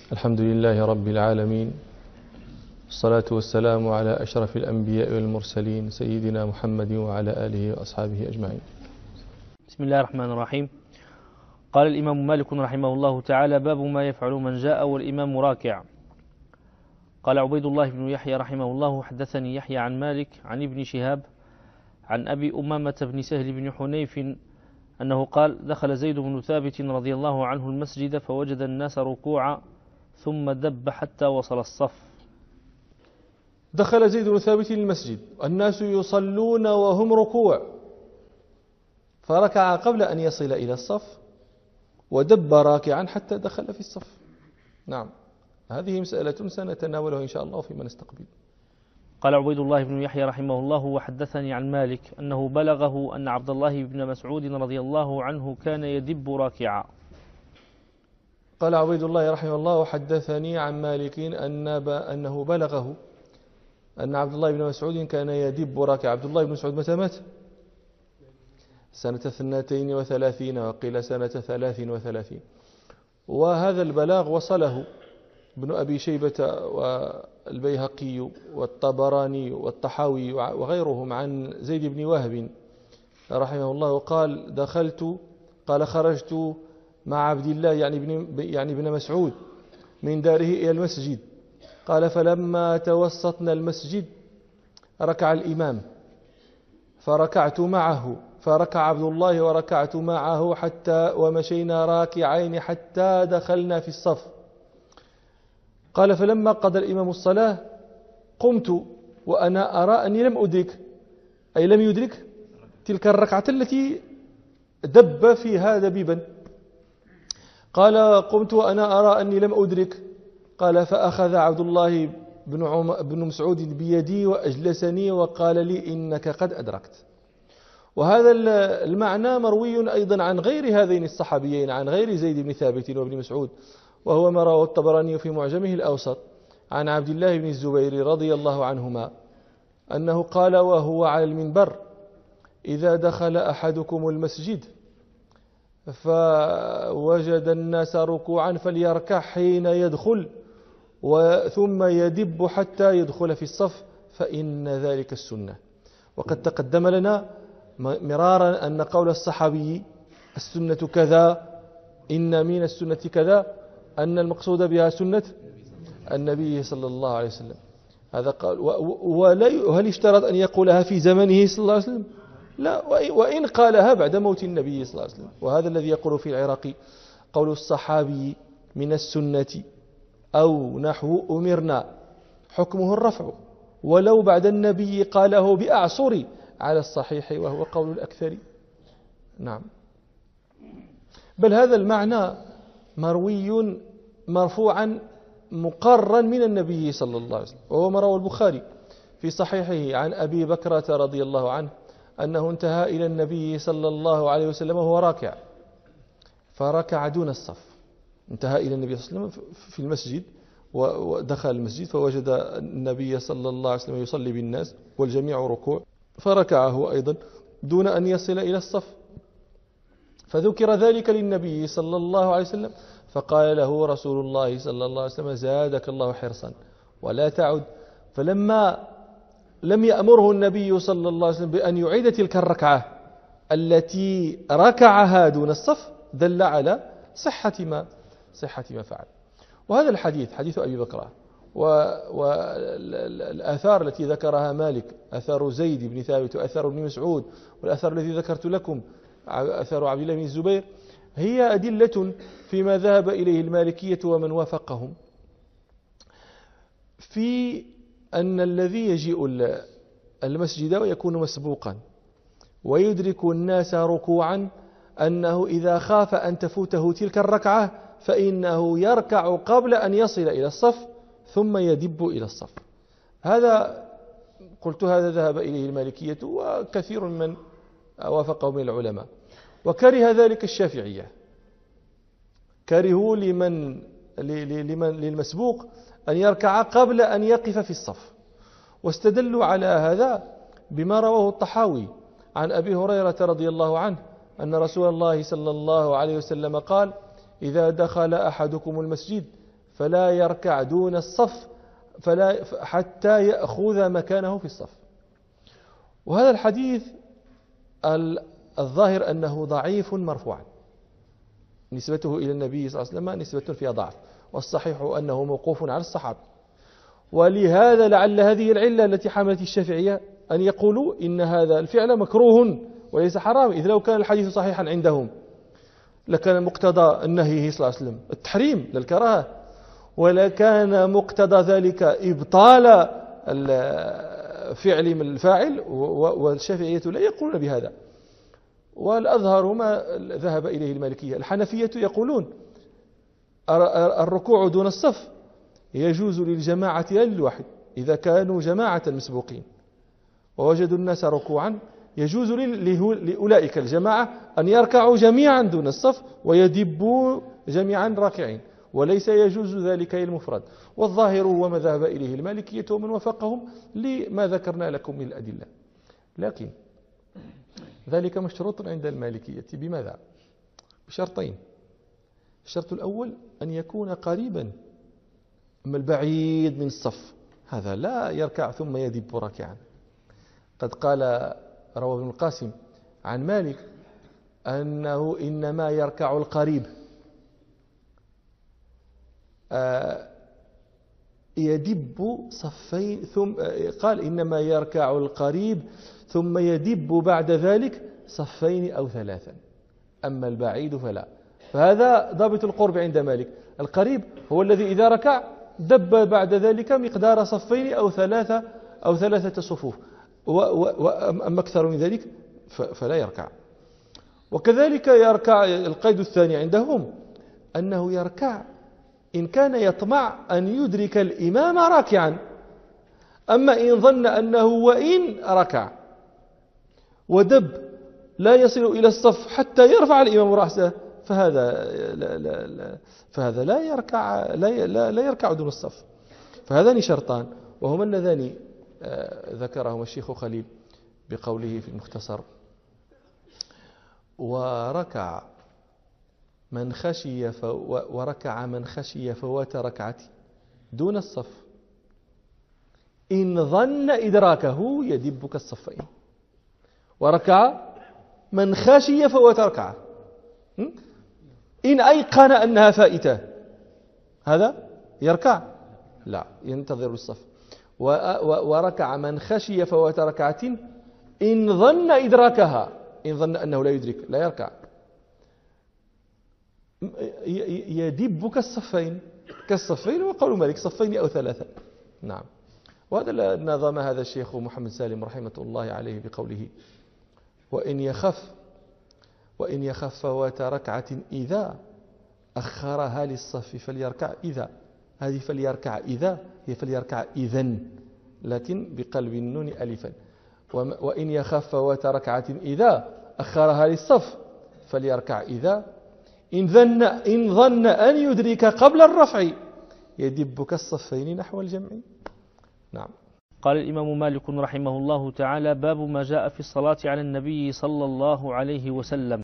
الحمد لله رب العالمين، الصلاة والسلام على أشرف الأنبياء والمرسلين سيدنا محمد وعلى آله وأصحابه أجمعين. بسم الله الرحمن الرحيم. قال الإمام مالك رحمه الله تعالى: باب ما يفعل من جاء والإمام راكع. قال عبيد الله بن يحيى رحمه الله: حدثني يحيى عن مالك عن ابن شهاب عن أبي أمامة بن سهل بن حنيف أنه قال: دخل زيد بن ثابت رضي الله عنه المسجد فوجد الناس ركوعا ثم دب حتى وصل الصف. دخل زيد بن ثابت المسجد، الناس يصلون وهم ركوع، فركع قبل أن يصل إلى الصف ودب راكعا حتى دخل في الصف. نعم، هذه مسألة سنتناولها إن شاء الله فيما نستقبل. قال عبيد الله بن يحيى رحمه الله: وحدثني عن مالك أنه بلغه أن عبد الله بن مسعود رضي الله عنه كان يدب راكعا. قال عبيد الله رحمه الله: وحدثني عن مالك أنه بلغه أن عبد الله بن مسعود كان يدب راكعا. عبد الله بن مسعود متى مات؟ سنة 32 وقيل سنة 33. وهذا البلاغ وصله ابن أبي شيبة والبيهقي والطبراني والطحاوي وغيرهم عن زيد بن وهب رحمه الله. قال خرجت مع عبد الله يعني ابن مسعود من داره إلى المسجد. قال: فلما توسطنا المسجد ركع الإمام فركعت معه، فركع عبد الله وركعت معه ومشينا راكعين حتى دخلنا في الصف. قال: فلما قضى الإمام الصلاة قمت وأنا أرى أني لم يدرك تلك الركعة التي دب فيها دبيبا. قال: قمت وأنا أرى أني لم أدرك. قال: فأخذ عبد الله بن مسعود بيدي وأجلسني وقال لي: إنك قد أدركت. وهذا المعنى مروي أيضا عن غير هذين الصحابيين، عن غير زيد بن ثابت وابن مسعود، وهو ما رواه الطبراني في معجمه الأوسط عن عبد الله بن الزبير رضي الله عنهما أنه قال وهو على المنبر: إذا دخل أحدكم المسجد فوجد الناس ركوعا فليركع حين يدخل ثم يدب حتى يدخل في الصف، فإن ذلك السنة. وقد تقدم لنا مرارا أن قول الصحابي السنة كذا، إن من السنة كذا، أن المقصود بها سنة النبي صلى الله عليه وسلم. هذا قال. وهل اشترط أن يقولها في زمنه صلى الله عليه وسلم؟ لا، وإن قالها بعد موت النبي صلى الله عليه وسلم. وهذا الذي يقول في العراقي: قول الصحابي من السنة أو نحو أمرنا حكمه الرفع، ولو بعد النبي قاله بأعصر على الصحيح وهو قول الأكثر. نعم، بل هذا المعنى مروي مرفوعا مقرا من النبي صلى الله عليه وسلم، وهو ما رواه البخاري في صحيحه عن أبي بكرة رضي الله عنه أنه انتهى إلى النبي صلى الله عليه وسلم وهو راكع فركع دون الصف. انتهى إلى النبي صلى الله عليه وسلم في المسجد ودخل المسجد فوجد النبي صلى الله عليه وسلم يصلي بالناس والجميع ركوع، فركعه أيضا دون أن يصل إلى الصف. فذكر ذلك للنبي صلى الله عليه وسلم فقال له رسول الله صلى الله عليه وسلم: زادك الله حرصا ولا تعد. فلما لم يأمره النبي صلى الله عليه وسلم بأن يعيد تلك الركعة التي ركعها دون الصف دل على صحة ما فعل. وهذا الحديث حديث أبي بكرة والآثار التي ذكرها مالك، أثر زيد بن ثابت وأثر ابن مسعود والأثر الذي ذكرت لكم أثر عبد الله بن الزبير، هي أدلة فيما ذهب إليه المالكية ومن وافقهم في أن الذي يجيء المسجد ويكون مسبوقا ويدرك الناس ركوعا أنه إذا خاف أن تفوته تلك الركعة فإنه يركع قبل أن يصل إلى الصف ثم يدب إلى الصف. هذا ذهب إليه المالكية وكثير من وافقه من العلماء. وكره ذلك الشافعية، كرهوا للمسبوق أن يركع قبل أن يقف في الصف، واستدلوا على هذا بما رواه الطحاوي عن أبي هريرة رضي الله عنه أن رسول الله صلى الله عليه وسلم قال: إذا دخل أحدكم المسجد فلا يركع دون الصف حتى يأخذ مكانه في الصف. وهذا الحديث الظاهر أنه ضعيف مرفوعا، نسبته إلى النبي صلى الله عليه وسلم نسبة فيها ضعف، والصحيح أنه موقوف على الصحابة. ولهذا لعل هذه العلة التي حملت الشافعية أن يقولوا إن هذا الفعل مكروه وليس حرام، إذ لو كان الحديث صحيحا عندهم لكان مقتضى النهي صلى الله عليه وسلم التحريم للكراهة، ولكان مقتضى ذلك إبطال الفعل من الفاعل، والشافعية لا يقولون بهذا. والأظهر ما ذهب إليه المالكية. الحنفية يقولون الركوع دون الصف يجوز للجماعة لا للواحد، إذا كانوا جماعة مسبوقين ووجدوا الناس ركوعا يجوز لأولئك الجماعة أن يركعوا جميعا دون الصف ويدبوا جميعا راكعين، وليس يجوز ذلك للمفرد. والظاهر هو ما ذهب إليه المالكية ومن وفقهم لما ذكرنا لكم من الأدلة. لكن ذلك مشروط عند المالكية بماذا؟ بشرطين. الشرط الأول أن يكون قريبا، أما البعيد من الصف هذا لا يركع ثم يدب راكعا. قد قال روى ابن القاسم عن مالك أنه إنما يركع القريب، يدب صفين، ثم قال إنما يركع القريب ثم يدب بعد ذلك صفين أو ثلاثا، أما البعيد فلا. فهذا ضابط القرب عند مالك، القريب هو الذي إذا ركع دب بعد ذلك مقدار صفين أو ثلاثة صفوف، وأما أكثر من ذلك فلا يركع. وكذلك يركع القيد الثاني عندهم أنه يركع إن كان يطمع أن يدرك الإمام راكعا، أما إن ظن أنه وإن ركع ودب لا يصل إلى الصف حتى يرفع الإمام رأسه فهذا لا يركع دون الصف. فهذان شرطان، وهما اللذان ذكرهما الشيخ خليل بقوله في المختصر: وركع من خشي فوات ركعة دون الصف إن ظن إدراكه يدب كالصفين. وركع من خشي فوات ركعة إن أيقن أنها فائتة هذا يركع، لا ينتظر الصف. وركع من خشي فوات ركعة إن ظن إدراكها، إن ظن أنه لا يدرك لا يركع. يدب كالصفين وقول مالك صفين أو ثلاثة. نعم. وهذا نظم هذا الشيخ محمد سالم رحمة الله عليه بقوله: وإن يخف فوات ركعة إذا أخرها للصف فليركع إذا، هذه فليركع إذا هي فليركع إذن، لكن بقلب النون ألفا. وإن يخف فوات ركعة إذا أخرها للصف فليركع إذا إن ظن أن يدرك قبل الرفع يدب كالصفين نحو الجمع. نعم. قال الإمام مالك رحمه الله تعالى: باب ما جاء في الصلاة على النبي صلى الله عليه وسلم.